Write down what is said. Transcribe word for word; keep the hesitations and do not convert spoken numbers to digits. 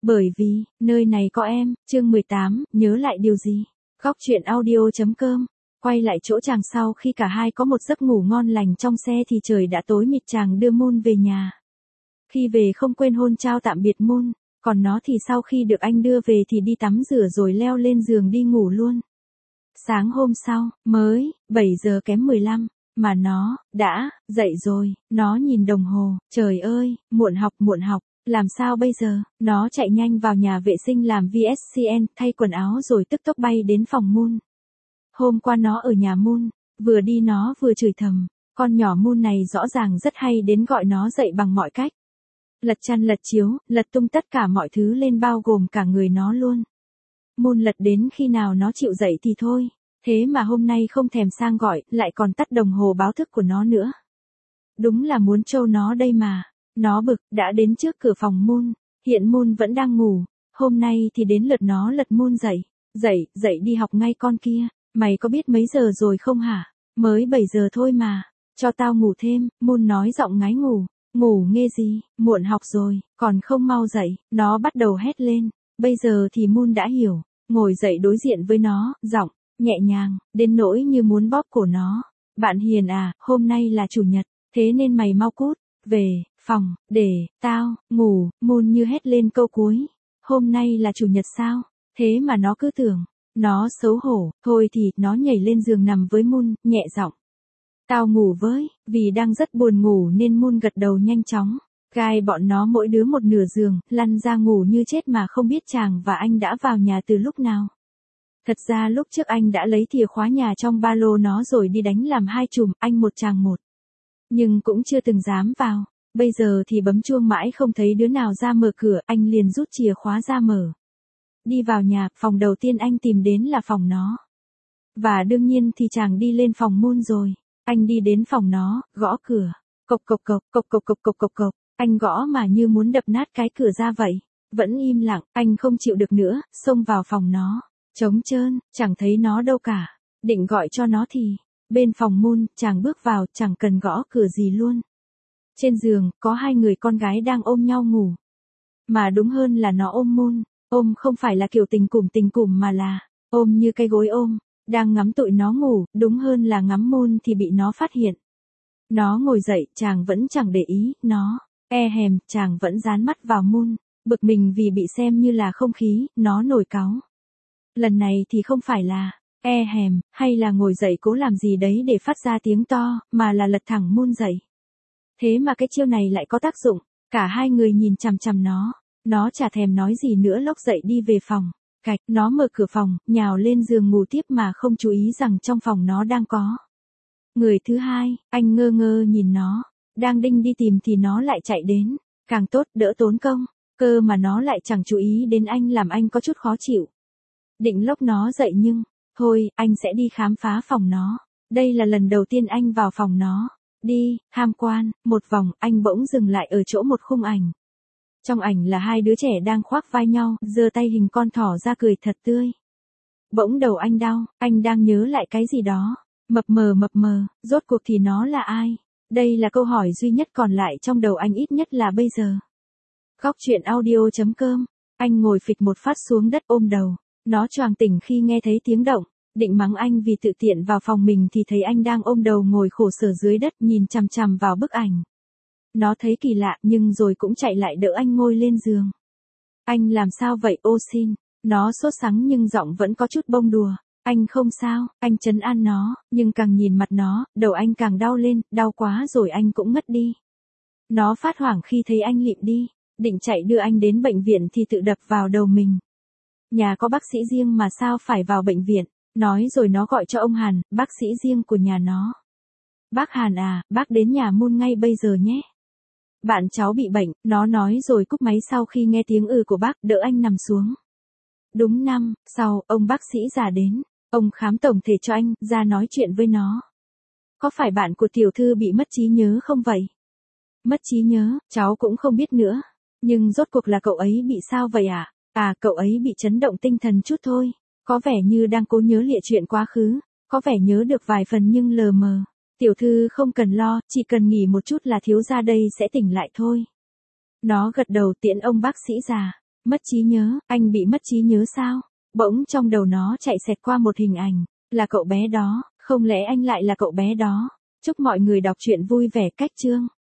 Bởi vì, nơi này có em, chương mười tám, nhớ lại điều gì? Góc truyện audio.com. Quay lại chỗ chàng sau khi cả hai có một giấc ngủ ngon lành trong xe thì trời đã tối mịt, chàng đưa Moon về nhà. Khi về không quên hôn trao tạm biệt Moon, còn nó thì sau khi được anh đưa về thì đi tắm rửa rồi leo lên giường đi ngủ luôn. Sáng hôm sau, mới, bảy giờ kém mười lăm, mà nó, đã, dậy rồi, nó nhìn đồng hồ, trời ơi, muộn học muộn học. Làm sao bây giờ? Nó chạy nhanh vào nhà vệ sinh làm vê ét xê en, thay quần áo rồi tức tốc bay đến phòng Moon. Hôm qua nó ở nhà Moon, vừa đi nó vừa chửi thầm, con nhỏ Moon này rõ ràng rất hay đến gọi nó dậy bằng mọi cách. Lật chăn lật chiếu, lật tung tất cả mọi thứ lên bao gồm cả người nó luôn. Moon lật đến khi nào nó chịu dậy thì thôi, thế mà hôm nay không thèm sang gọi, lại còn tắt đồng hồ báo thức của nó nữa. Đúng là muốn trâu nó đây mà. Nó bực, đã đến trước cửa phòng Moon, hiện Moon vẫn đang ngủ, hôm nay thì đến lượt nó lật Moon dậy, dậy, dậy đi học ngay con kia, mày có biết mấy giờ rồi không hả? Mới bảy giờ thôi mà, cho tao ngủ thêm, Moon nói giọng ngái ngủ, ngủ nghe gì, muộn học rồi, còn không mau dậy, nó bắt đầu hét lên, bây giờ thì Moon đã hiểu, ngồi dậy đối diện với nó, giọng, nhẹ nhàng, đến nỗi như muốn bóp cổ nó, bạn Hiền à, hôm nay là chủ nhật, thế nên mày mau cút. Về, phòng, để, tao, ngủ, Moon như hét lên câu cuối. Hôm nay là chủ nhật sao? Thế mà nó cứ tưởng. Nó xấu hổ, thôi thì, nó nhảy lên giường nằm với Moon, nhẹ giọng. Tao ngủ với, vì đang rất buồn ngủ nên Moon gật đầu nhanh chóng. Gai bọn nó mỗi đứa một nửa giường, lăn ra ngủ như chết mà không biết chàng và anh đã vào nhà từ lúc nào. Thật ra lúc trước anh đã lấy chìa khóa nhà trong ba lô nó rồi đi đánh làm hai chùm, anh một chàng một. Nhưng cũng chưa từng dám vào, bây giờ thì bấm chuông mãi không thấy đứa nào ra mở cửa, anh liền rút chìa khóa ra mở. Đi vào nhà, phòng đầu tiên anh tìm đến là phòng nó. Và đương nhiên thì chàng đi lên phòng Moon rồi, anh đi đến phòng nó, gõ cửa, cộc cộc cộc, cộc cộc cộc cộc cộc cộc, anh gõ mà như muốn đập nát cái cửa ra vậy, vẫn im lặng, anh không chịu được nữa, xông vào phòng nó, trống trơn, chẳng thấy nó đâu cả, định gọi cho nó thì... Bên phòng Moon, chàng bước vào, chẳng cần gõ cửa gì luôn. Trên giường, có hai người con gái đang ôm nhau ngủ. Mà đúng hơn là nó ôm Moon, ôm không phải là kiểu tình cùm tình cùm mà là, ôm như cái gối ôm, đang ngắm tụi nó ngủ, đúng hơn là ngắm Moon thì bị nó phát hiện. Nó ngồi dậy, chàng vẫn chẳng để ý, nó, e hèm, chàng vẫn dán mắt vào Moon, bực mình vì bị xem như là không khí, nó nổi cáu. Lần này thì không phải là... E hèm, hay là ngồi dậy cố làm gì đấy để phát ra tiếng to, mà là lật thẳng Moon dậy. Thế mà cái chiêu này lại có tác dụng, cả hai người nhìn chằm chằm nó, nó chả thèm nói gì nữa lốc dậy đi về phòng, cạch, nó mở cửa phòng, nhào lên giường ngủ tiếp mà không chú ý rằng trong phòng nó đang có. Người thứ hai, anh ngơ ngơ nhìn nó, đang đinh đi tìm thì nó lại chạy đến, càng tốt đỡ tốn công, cơ mà nó lại chẳng chú ý đến anh làm anh có chút khó chịu. Định lốc nó dậy nhưng... Thôi, anh sẽ đi khám phá phòng nó. Đây là lần đầu tiên anh vào phòng nó. Đi, tham quan, một vòng, anh bỗng dừng lại ở chỗ một khung ảnh. Trong ảnh là hai đứa trẻ đang khoác vai nhau, giơ tay hình con thỏ ra cười thật tươi. Bỗng đầu anh đau, anh đang nhớ lại cái gì đó. Mập mờ mập mờ, rốt cuộc thì nó là ai? Đây là câu hỏi duy nhất còn lại trong đầu anh ít nhất là bây giờ. Góc truyện audio.com. Anh ngồi phịch một phát xuống đất ôm đầu. Nó choàng tỉnh khi nghe thấy tiếng động, định mắng anh vì tự tiện vào phòng mình thì thấy anh đang ôm đầu ngồi khổ sở dưới đất nhìn chằm chằm vào bức ảnh. Nó thấy kỳ lạ nhưng rồi cũng chạy lại đỡ anh ngồi lên giường. Anh làm sao vậy ô xin? Nó sốt sắng nhưng giọng vẫn có chút bông đùa. Anh không sao, anh trấn an nó, nhưng càng nhìn mặt nó, đầu anh càng đau lên, đau quá rồi anh cũng ngất đi. Nó phát hoảng khi thấy anh lịm đi, định chạy đưa anh đến bệnh viện thì tự đập vào đầu mình. Nhà có bác sĩ riêng mà sao phải vào bệnh viện, nói rồi nó gọi cho ông Hàn, bác sĩ riêng của nhà nó. Bác Hàn à, bác đến nhà Moon ngay bây giờ nhé. Bạn cháu bị bệnh, nó nói rồi cúp máy sau khi nghe tiếng ừ của bác, đỡ anh nằm xuống. Đúng năm, sau, ông bác sĩ già đến, ông khám tổng thể cho anh, ra nói chuyện với nó. Có phải bạn của tiểu thư bị mất trí nhớ không vậy? Mất trí nhớ, cháu cũng không biết nữa. Nhưng rốt cuộc là cậu ấy bị sao vậy ạ? À? À, cậu ấy bị chấn động tinh thần chút thôi, có vẻ như đang cố nhớ lịa chuyện quá khứ, có vẻ nhớ được vài phần nhưng lờ mờ. Tiểu thư không cần lo, chỉ cần nghỉ một chút là thiếu gia đây sẽ tỉnh lại thôi. Nó gật đầu tiễn ông bác sĩ già. Mất trí nhớ, anh bị mất trí nhớ sao? Bỗng trong đầu nó chạy xẹt qua một hình ảnh, là cậu bé đó, không lẽ anh lại là cậu bé đó? Chúc mọi người đọc truyện vui vẻ cách chương.